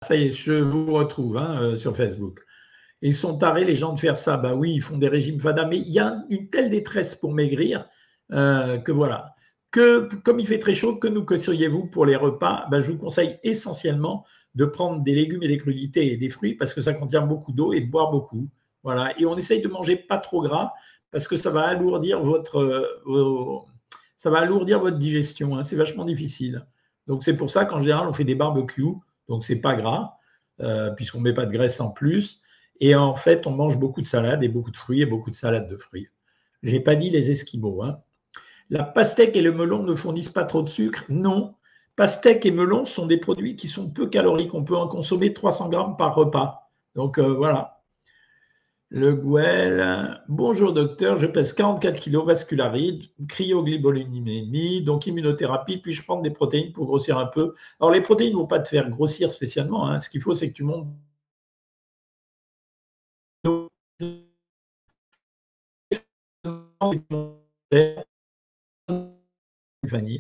ça y est, je vous retrouve sur Facebook. Et ils sont tarés, les gens, de faire ça. Bah oui, ils font des régimes fada, mais il y a une telle détresse pour maigrir que voilà. Comme il fait très chaud, que nous conseillez-vous pour les repas? Bah, je vous conseille essentiellement de prendre des légumes et des crudités et des fruits parce que ça contient beaucoup d'eau et de boire beaucoup. Voilà. Et on essaye de manger pas trop gras parce que ça va alourdir votre digestion. Hein. C'est vachement difficile. Donc c'est pour ça qu'en général, on fait des barbecues. Donc c'est pas gras puisqu'on ne met pas de graisse en plus. Et en fait, on mange beaucoup de salades et beaucoup de fruits et beaucoup de salades de fruits. Je n'ai pas dit les esquimaux. Hein. La pastèque et le melon ne fournissent pas trop de sucre? Non. Pastèque et melon sont des produits qui sont peu caloriques. On peut en consommer 300 grammes par repas. Donc voilà. Le Gouel. Bonjour docteur, je pèse 44 kg, vascularide, cryoglycolinémie, donc immunothérapie. Puis-je prendre des protéines pour grossir un peu? Alors les protéines ne vont pas te faire grossir spécialement. Hein. Ce qu'il faut, c'est que tu montes vanille,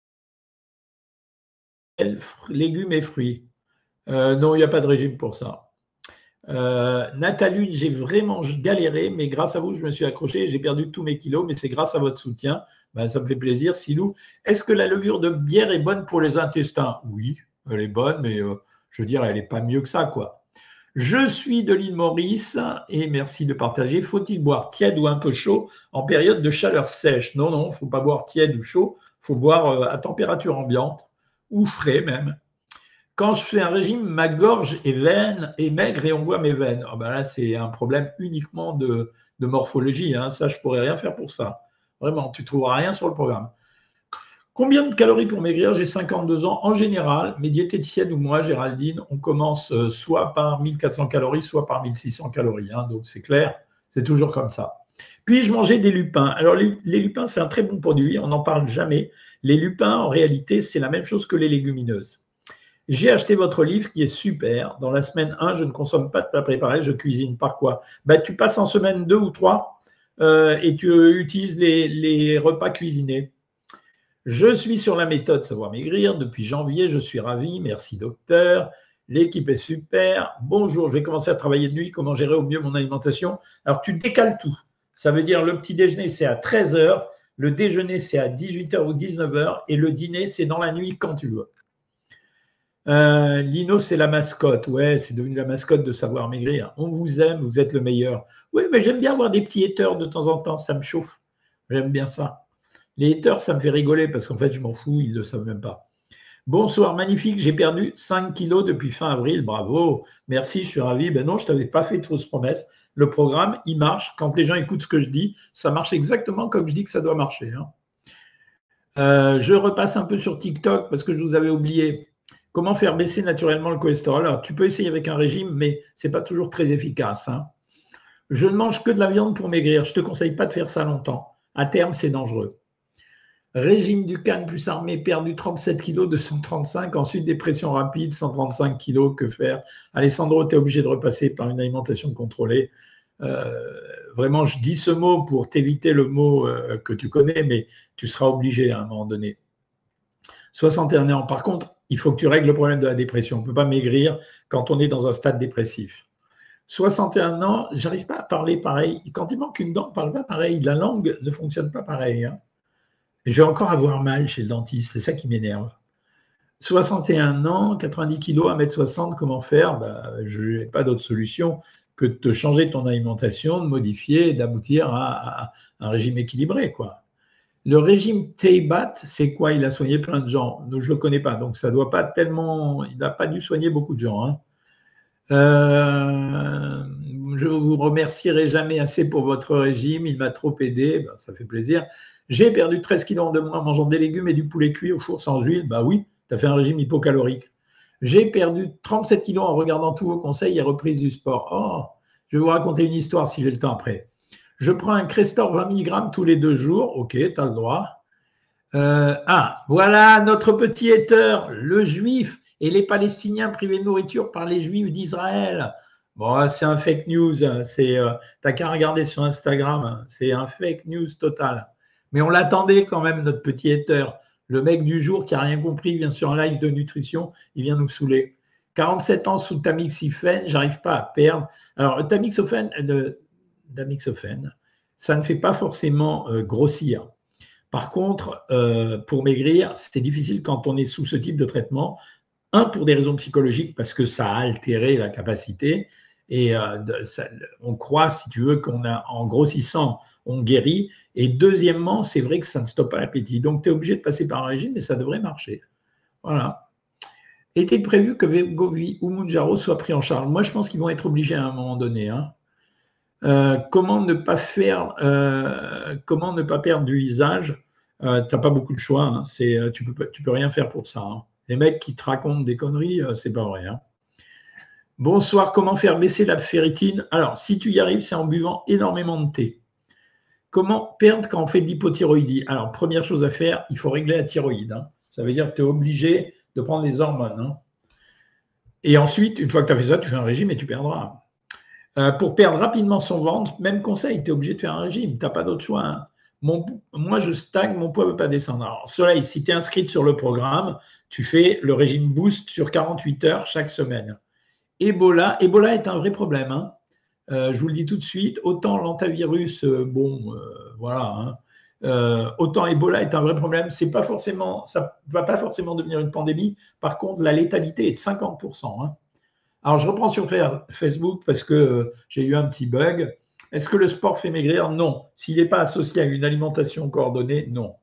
légumes et fruits. Non, il n'y a pas de régime pour ça. Nathalie, j'ai vraiment galéré, mais grâce à vous, je me suis accroché, j'ai perdu tous mes kilos, mais c'est grâce à votre soutien. Ben, ça me fait plaisir. Silou, est-ce que la levure de bière est bonne pour les intestins? Oui, elle est bonne, mais je veux dire, elle n'est pas mieux que ça, quoi. Je suis de l'île Maurice et merci de partager. Faut-il boire tiède ou un peu chaud en période de chaleur sèche? Non, non, il ne faut pas boire tiède ou chaud. Il faut boire à température ambiante ou frais même. Quand je fais un régime, ma gorge est maigre et on voit mes veines. Oh ben là, c'est un problème uniquement de morphologie. Hein. Ça, je ne pourrais rien faire pour ça. Vraiment, tu ne trouveras rien sur le programme. Combien de calories pour maigrir? J'ai 52 ans. En général, mes diététiciennes ou moi, Géraldine, on commence soit par 1400 calories, soit par 1600 calories. Hein. Donc, c'est clair, c'est toujours comme ça. Puis-je manger des lupins? Alors, les lupins, c'est un très bon produit. On n'en parle jamais. Les lupins, en réalité, c'est la même chose que les légumineuses. J'ai acheté votre livre qui est super. Dans la semaine 1, je ne consomme pas de plats préparés, je cuisine par quoi? Ben, tu passes en semaine 2 ou 3 et tu utilises les repas cuisinés. Je suis sur la méthode Savoir Maigrir depuis janvier. Je suis ravi. Merci, docteur. L'équipe est super. Bonjour, je vais commencer à travailler de nuit. Comment gérer au mieux mon alimentation? Alors, tu décales tout. Ça veut dire le petit déjeuner, c'est à 13 h. Le déjeuner, c'est à 18 h ou 19 h. Et le dîner, c'est dans la nuit quand tu veux. Lino, c'est la mascotte. Ouais, c'est devenu la mascotte de Savoir Maigrir. On vous aime, vous êtes le meilleur. Oui, mais j'aime bien avoir des petits haters de temps en temps. Ça me chauffe. J'aime bien ça. Les haters, ça me fait rigoler parce qu'en fait, je m'en fous, ils ne le savent même pas. Bonsoir, magnifique, j'ai perdu 5 kilos depuis fin avril, bravo, merci, je suis ravi. Ben non, je ne t'avais pas fait de fausses promesses. Le programme, il marche. Quand les gens écoutent ce que je dis, ça marche exactement comme je dis que ça doit marcher. Hein. Je repasse un peu sur TikTok parce que je vous avais oublié. Comment faire baisser naturellement le cholestérol? Alors, tu peux essayer avec un régime, mais ce n'est pas toujours très efficace. Hein. Je ne mange que de la viande pour maigrir. Je ne te conseille pas de faire ça longtemps. À terme, c'est dangereux. Régime du Cannes plus armée, perdu 37 kg de 135. Ensuite, dépression rapide, 135 kg. Que faire? Alessandro, tu es obligé de repasser par une alimentation contrôlée. Vraiment, je dis ce mot pour t'éviter le mot que tu connais, mais tu seras obligé à un moment donné. 61 ans. Par contre, il faut que tu règles le problème de la dépression. On ne peut pas maigrir quand on est dans un stade dépressif. 61 ans, j'arrive pas à parler pareil. Quand il manque une dent, on ne parle pas pareil. La langue ne fonctionne pas pareil. Hein. Et je vais encore avoir mal chez le dentiste, c'est ça qui m'énerve. 61 ans, 90 kilos, 1m60, comment faire? Je n'ai pas d'autre solution que de te changer ton alimentation, de modifier et d'aboutir à un régime équilibré, quoi. Le régime Teibat, c'est quoi? Il a soigné plein de gens. Je ne le connais pas, donc ça doit pas tellement. Il n'a pas dû soigner beaucoup de gens. Hein. Je vous remercierai jamais assez pour votre régime. Il m'a trop aidé. Ça fait plaisir. J'ai perdu 13 kilos en 2 mois en mangeant des légumes et du poulet cuit au four sans huile. Oui, tu as fait un régime hypocalorique. J'ai perdu 37 kilos en regardant tous vos conseils et reprise du sport. Oh, je vais vous raconter une histoire si j'ai le temps après. Je prends un Crestor 20 mg tous les 2 jours. Ok, tu as le droit. Voilà notre petit hater, le juif et les Palestiniens privés de nourriture par les Juifs d'Israël. Bon, c'est un fake news. T'as qu'à regarder sur Instagram. C'est un fake news total. Mais on l'attendait quand même, notre petit hater. Le mec du jour qui n'a rien compris, il vient sur un live de nutrition, il vient nous saouler. 47 ans sous tamoxifène, j'arrive pas à perdre. Alors, le tamoxifène, ça ne fait pas forcément grossir. Par contre, pour maigrir, c'est difficile quand on est sous ce type de traitement. Un, pour des raisons psychologiques, parce que ça a altéré la capacité. Et on croit, si tu veux, en grossissant, on guérit. Et deuxièmement, c'est vrai que ça ne stoppe pas l'appétit. Donc, tu es obligé de passer par un régime, mais ça devrait marcher. Voilà. Était prévu que Wegovy ou Mounjaro soient pris en charge? Moi, je pense qu'ils vont être obligés à un moment donné. Hein. Comment ne pas perdre du visage? Tu n'as pas beaucoup de choix. Hein. Tu peux rien faire pour ça. Hein. Les mecs qui te racontent des conneries, c'est pas vrai. Hein. Bonsoir, comment faire baisser la ferritine? Alors, si tu y arrives, c'est en buvant énormément de thé. Comment perdre quand on fait de l'hypothyroïdie? Alors, première chose à faire, il faut régler la thyroïde. Hein. Ça veut dire que tu es obligé de prendre les hormones. Hein. Et ensuite, une fois que tu as fait ça, tu fais un régime et tu perdras. Pour perdre rapidement son ventre, même conseil, tu es obligé de faire un régime. Tu n'as pas d'autre choix. Hein. Moi, je stagne, mon poids ne veut pas descendre. Alors, Soleil, si tu es inscrite sur le programme, tu fais le régime Boost sur 48 heures chaque semaine. Ebola est un vrai problème. Hein. Je vous le dis tout de suite, autant l'antivirus, voilà. Hein. Autant Ebola est un vrai problème. Ça ne va pas forcément devenir une pandémie. Par contre, la létalité est de 50%. Hein. Alors, je reprends sur Facebook parce que j'ai eu un petit bug. Est-ce que le sport fait maigrir? Non. S'il n'est pas associé à une alimentation coordonnée, non.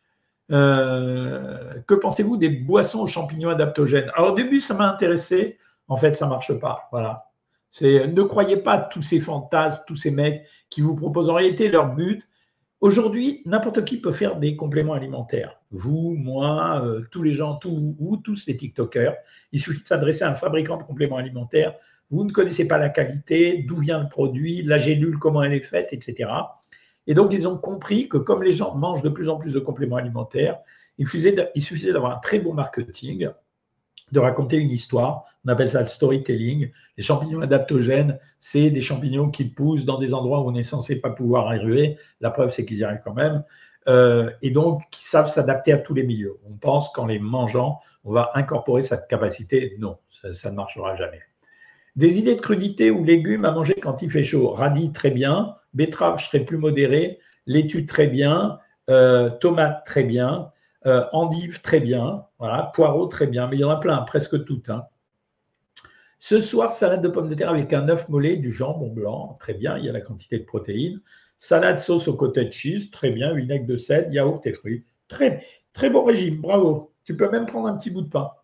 Que pensez-vous des boissons aux champignons adaptogènes? Alors, au début, ça m'a intéressé. En fait, ça ne marche pas. Voilà. Ne croyez pas tous ces fantasmes, tous ces mecs qui vous proposent. En réalité, leur but, aujourd'hui, n'importe qui peut faire des compléments alimentaires. Vous, moi, tous les gens, vous tous les TikTokers, il suffit de s'adresser à un fabricant de compléments alimentaires. Vous ne connaissez pas la qualité, d'où vient le produit, la gélule, comment elle est faite, etc. Et donc, ils ont compris que comme les gens mangent de plus en plus de compléments alimentaires, il suffisait d'avoir un très bon marketing, de raconter une histoire. On appelle ça le storytelling. Les champignons adaptogènes, c'est des champignons qui poussent dans des endroits où on est censé pas pouvoir arriver. La preuve, c'est qu'ils y arrivent quand même. Et donc, qui savent s'adapter à tous les milieux. On pense qu'en les mangeant, on va incorporer cette capacité. Non, ça ne marchera jamais. Des idées de crudités ou légumes à manger quand il fait chaud. Radis, très bien. Betterave, je serais plus modéré. Laitue, très bien. Tomate, très bien. Endive, très bien. Voilà. Poireau, très bien. Mais il y en a plein, presque toutes. Hein. Ce soir, salade de pommes de terre avec un œuf mollet, du jambon blanc. Très bien, il y a la quantité de protéines. Salade sauce au cottage cheese. Très bien. Vinaigre de cidre, yaourt et fruits. Très, très bon régime. Bravo. Tu peux même prendre un petit bout de pain.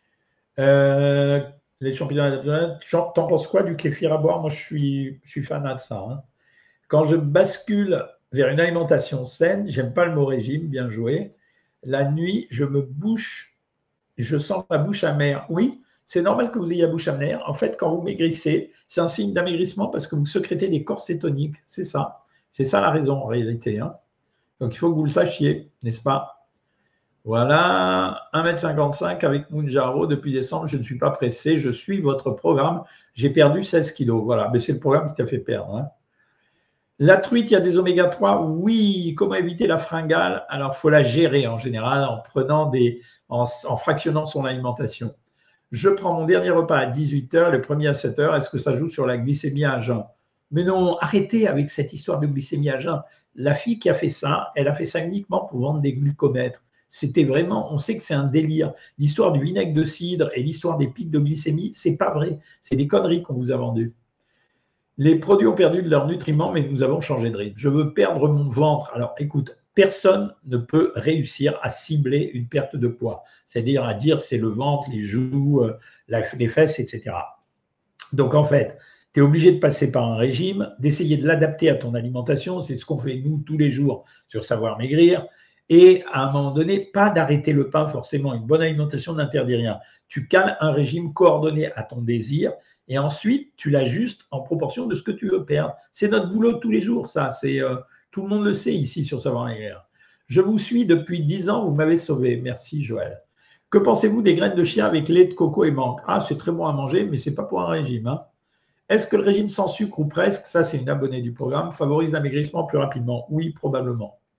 Les champignons, t'en penses quoi du kéfir à boire? Moi, je suis fanat de ça. Hein. Quand je bascule vers une alimentation saine, j'aime pas le mot régime, bien joué. La nuit, je sens ma bouche amère. Oui, c'est normal que vous ayez la bouche amère. En fait, quand vous maigrissez, c'est un signe d'amaigrissement parce que vous sécrétez des corps cétoniques. C'est ça. C'est ça la raison en réalité. Hein. Donc, il faut que vous le sachiez, n'est-ce pas? Voilà, 1,55 m avec Mounjaro depuis décembre. Je ne suis pas pressé. Je suis votre programme. J'ai perdu 16 kilos. Voilà, mais c'est le programme qui t'a fait perdre. Hein. La truite, il y a des oméga 3. Oui, comment éviter la fringale? Alors, il faut la gérer en général en fractionnant son alimentation. Je prends mon dernier repas à 18 h, le premier à 7 h. Est-ce que ça joue sur la glycémie à jeun? Mais non, arrêtez avec cette histoire de glycémie à jeun. La fille qui a fait ça, elle a fait ça uniquement pour vendre des glucomètres. C'était vraiment, on sait que c'est un délire. L'histoire du vinaigre de cidre et l'histoire des pics de glycémie, c'est pas vrai. C'est des conneries qu'on vous a vendues. Les produits ont perdu de leurs nutriments, mais nous avons changé de rythme. Je veux perdre mon ventre. Alors, écoute, personne ne peut réussir à cibler une perte de poids. C'est-à-dire à dire c'est le ventre, les joues, les fesses, etc. Donc, en fait, tu es obligé de passer par un régime, d'essayer de l'adapter à ton alimentation. C'est ce qu'on fait, nous, tous les jours sur Savoir Maigrir. Et à un moment donné, pas d'arrêter le pain forcément. Une bonne alimentation n'interdit rien. Tu cales un régime coordonné à ton désir et ensuite, tu l'ajustes en proportion de ce que tu veux perdre. C'est notre boulot tous les jours, ça. Tout le monde le sait ici sur Savoir Maigrir. Je vous suis depuis 10 ans, vous m'avez sauvé. Merci Joël. Que pensez-vous des graines de chia avec lait de coco et menthe? Ah, c'est très bon à manger, mais ce n'est pas pour un régime. Hein. Est-ce que le régime sans sucre ou presque, ça c'est une abonnée du programme, favorise l'amaigrissement plus rapidement? Oui, probablement.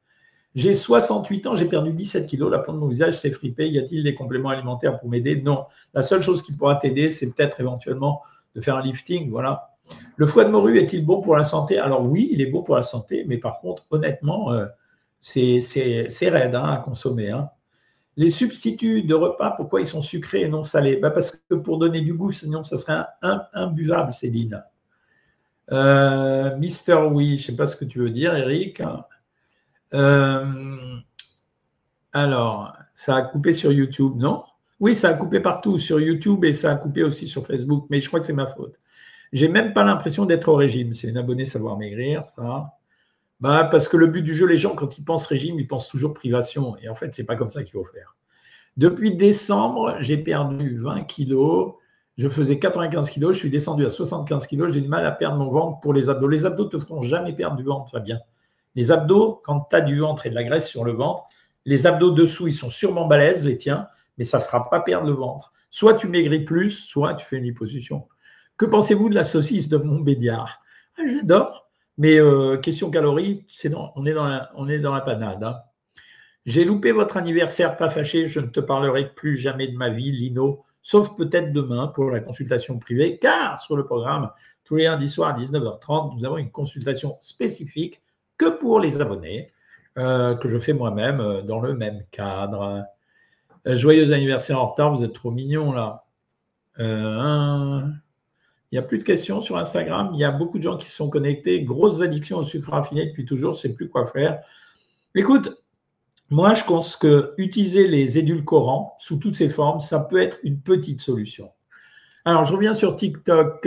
J'ai 68 ans, j'ai perdu 17 kilos, la peau de mon visage s'est fripée. Y a-t-il des compléments alimentaires pour m'aider? Non. La seule chose qui pourra t'aider, c'est peut-être éventuellement de faire un lifting. Voilà. Le foie de morue est-il bon pour la santé? Alors oui, il est bon pour la santé, mais par contre, honnêtement, c'est raide hein, à consommer. Hein. Les substituts de repas, pourquoi ils sont sucrés et non salés? Parce que pour donner du goût, sinon ça serait imbuvable, Céline. Mister Oui, je ne sais pas ce que tu veux dire, Eric. Alors, ça a coupé sur YouTube, non? Oui, ça a coupé partout, sur YouTube et ça a coupé aussi sur Facebook, mais je crois que c'est ma faute. J'ai même pas l'impression d'être au régime. C'est une abonnée Savoir Maigrir, ça. Parce que le but du jeu, les gens, quand ils pensent régime, ils pensent toujours privation. Et en fait, c'est pas comme ça qu'il faut faire. Depuis décembre, j'ai perdu 20 kilos. Je faisais 95 kilos. Je suis descendu à 75 kilos. J'ai du mal à perdre mon ventre pour les abdos. Les abdos, de toute façon, jamais perdre du ventre, Fabien. Les abdos, quand tu as du ventre et de la graisse sur le ventre, les abdos dessous, ils sont sûrement balèzes, les tiens, mais ça ne fera pas perdre le ventre. Soit tu maigris plus, soit tu fais une liposuction. Que pensez-vous de la saucisse de Montbéliard? J'adore, mais question calories, on est dans la panade. Hein. J'ai loupé votre anniversaire, pas fâché, je ne te parlerai plus jamais de ma vie, Lino, sauf peut-être demain pour la consultation privée, car sur le programme, tous les lundis soirs à 19h30, nous avons une consultation spécifique que pour les abonnés, que je fais moi-même dans le même cadre. Joyeux anniversaire en retard, vous êtes trop mignons là. Il n'y a plus de questions sur Instagram, il y a beaucoup de gens qui se sont connectés, grosses addictions au sucre raffiné depuis toujours, je ne sais plus quoi faire. Écoute, moi, je pense que utiliser les édulcorants sous toutes ces formes, ça peut être une petite solution. Alors, je reviens sur TikTok.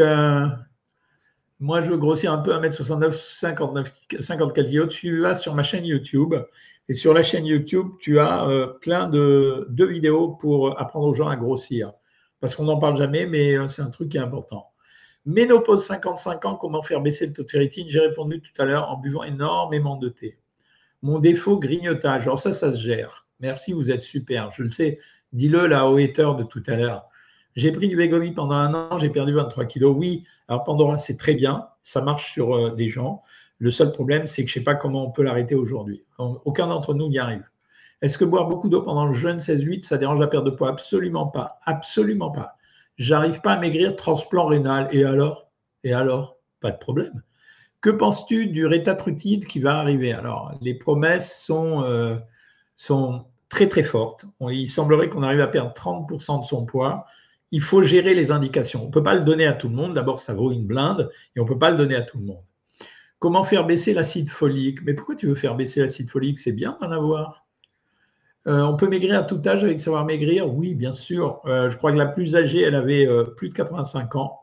Moi, je veux grossir un peu, 1m69, 54 kg. Tu vas sur ma chaîne YouTube. Et sur la chaîne YouTube, tu as plein de vidéos pour apprendre aux gens à grossir. Parce qu'on n'en parle jamais, mais c'est un truc qui est important. Ménopause 55 ans, comment faire baisser le taux de ferritine? J'ai répondu tout à l'heure en buvant énormément de thé. Mon défaut, grignotage. Alors ça se gère. Merci, vous êtes super. Je le sais. Dis-le là au hater de tout à l'heure. J'ai pris du Wegovy pendant 1 an, j'ai perdu 23 kilos. Oui, alors Pandora, c'est très bien. Ça marche sur des gens. Le seul problème, c'est que je ne sais pas comment on peut l'arrêter aujourd'hui. Aucun d'entre nous n'y arrive. Est-ce que boire beaucoup d'eau pendant le jeûne 16-8, ça dérange la perte de poids? Absolument pas. Absolument pas. J'arrive pas à maigrir, transplant rénal. Et alors? Pas de problème. Que penses-tu du rétatrutide qui va arriver? Alors, les promesses sont très très fortes. Il semblerait qu'on arrive à perdre 30% de son poids. Il faut gérer les indications. On ne peut pas le donner à tout le monde. D'abord, ça vaut une blinde et on ne peut pas le donner à tout le monde. Comment faire baisser l'acide folique? Mais pourquoi tu veux faire baisser l'acide folique? C'est bien d'en avoir. On peut maigrir à tout âge avec Savoir Maigrir? Oui, bien sûr. Je crois que la plus âgée, elle avait plus de 85 ans.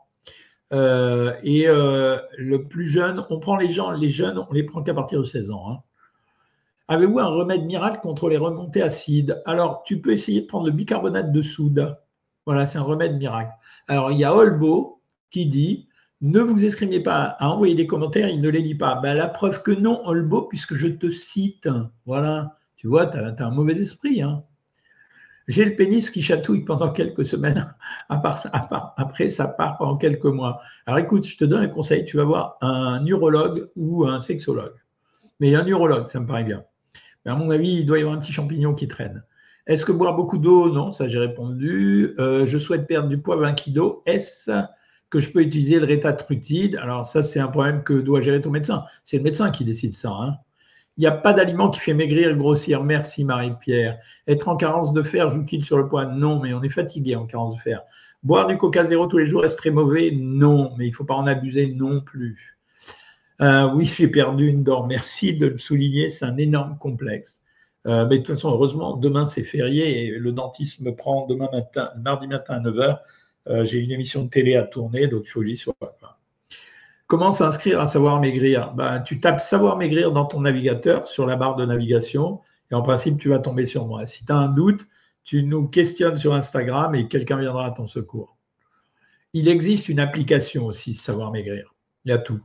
Le plus jeune, on prend les jeunes, on les prend qu'à partir de 16 ans. Hein. Avez-vous un remède miracle contre les remontées acides? Alors, tu peux essayer de prendre le bicarbonate de soude. Voilà, c'est un remède miracle. Alors, il y a Olbo qui dit « Ne vous escrimez pas à envoyer des commentaires, il ne les lit pas. » La preuve que non, Olbo, puisque je te cite. Voilà, tu vois, tu as un mauvais esprit. Hein. J'ai le pénis qui chatouille pendant quelques semaines. Après, ça part pendant quelques mois. Alors écoute, je te donne un conseil. Tu vas voir un urologue ou un sexologue. Mais un urologue, ça me paraît bien. Mais à mon avis, il doit y avoir un petit champignon qui traîne. Est-ce que boire beaucoup d'eau? Non, ça j'ai répondu. Je souhaite perdre du poids, 20 kilos. Est-ce que je peux utiliser le rétatrutide? Alors ça, c'est un problème que doit gérer ton médecin. C'est le médecin qui décide ça. Hein. Il n'y a pas d'aliment qui fait maigrir et grossir. Merci Marie-Pierre. Être en carence de fer joue-t-il sur le poids? Non, mais on est fatigué en carence de fer. Boire du Coca Zéro tous les jours est-ce très mauvais? Non, mais il ne faut pas en abuser non plus. Oui, j'ai perdu une dent. Merci de le souligner, c'est un énorme complexe. Mais de toute façon, heureusement, demain c'est férié et le dentiste me prend demain matin, mardi matin à 9h. J'ai une émission de télé à tourner, donc il faut que j'y sois. Comment s'inscrire à Savoir Maigrir? Tu tapes Savoir Maigrir dans ton navigateur, sur la barre de navigation, et en principe, tu vas tomber sur moi. Si tu as un doute, tu nous questionnes sur Instagram et quelqu'un viendra à ton secours. Il existe une application aussi, Savoir Maigrir. Il y a tout.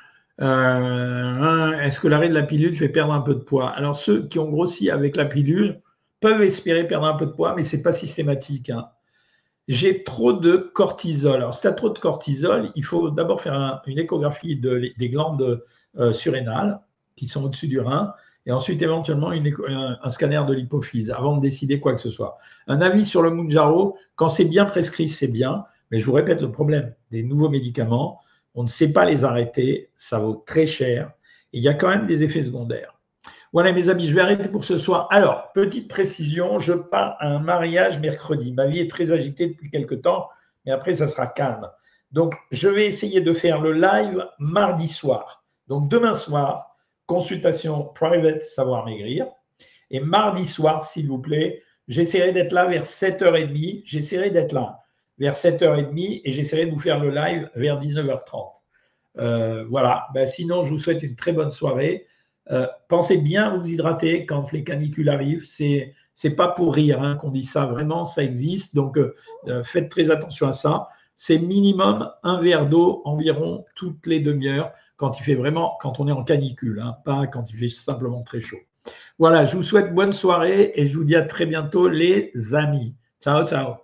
Est-ce que l'arrêt de la pilule fait perdre un peu de poids? Alors, ceux qui ont grossi avec la pilule peuvent espérer perdre un peu de poids, mais ce n'est pas systématique. Hein. J'ai trop de cortisol. Alors, si tu as trop de cortisol, il faut d'abord faire une échographie des glandes surrénales qui sont au-dessus du rein et ensuite éventuellement un scanner de l'hypophyse avant de décider quoi que ce soit. Un avis sur le Mounjaro, quand c'est bien prescrit, c'est bien, mais je vous répète le problème des nouveaux médicaments, on ne sait pas les arrêter, ça vaut très cher, et il y a quand même des effets secondaires. Voilà mes amis, je vais arrêter pour ce soir. Alors, petite précision, je pars à un mariage mercredi. Ma vie est très agitée depuis quelques temps, mais après, ça sera calme. Donc, je vais essayer de faire le live mardi soir. Donc, demain soir, consultation private Savoir Maigrir. Et mardi soir, s'il vous plaît, j'essaierai d'être là vers 7h30. J'essaierai d'être là vers 7h30 et j'essaierai de vous faire le live vers 19h30. Voilà. Ben, sinon, je vous souhaite une très bonne soirée. Pensez bien à vous hydrater quand les canicules arrivent. C'est pas pour rire hein, qu'on dit ça. Vraiment, ça existe. Donc, faites très attention à ça. C'est minimum un verre d'eau environ toutes les demi-heures quand on est en canicule, hein, pas quand il fait simplement très chaud. Voilà, je vous souhaite bonne soirée et je vous dis à très bientôt les amis. Ciao, ciao.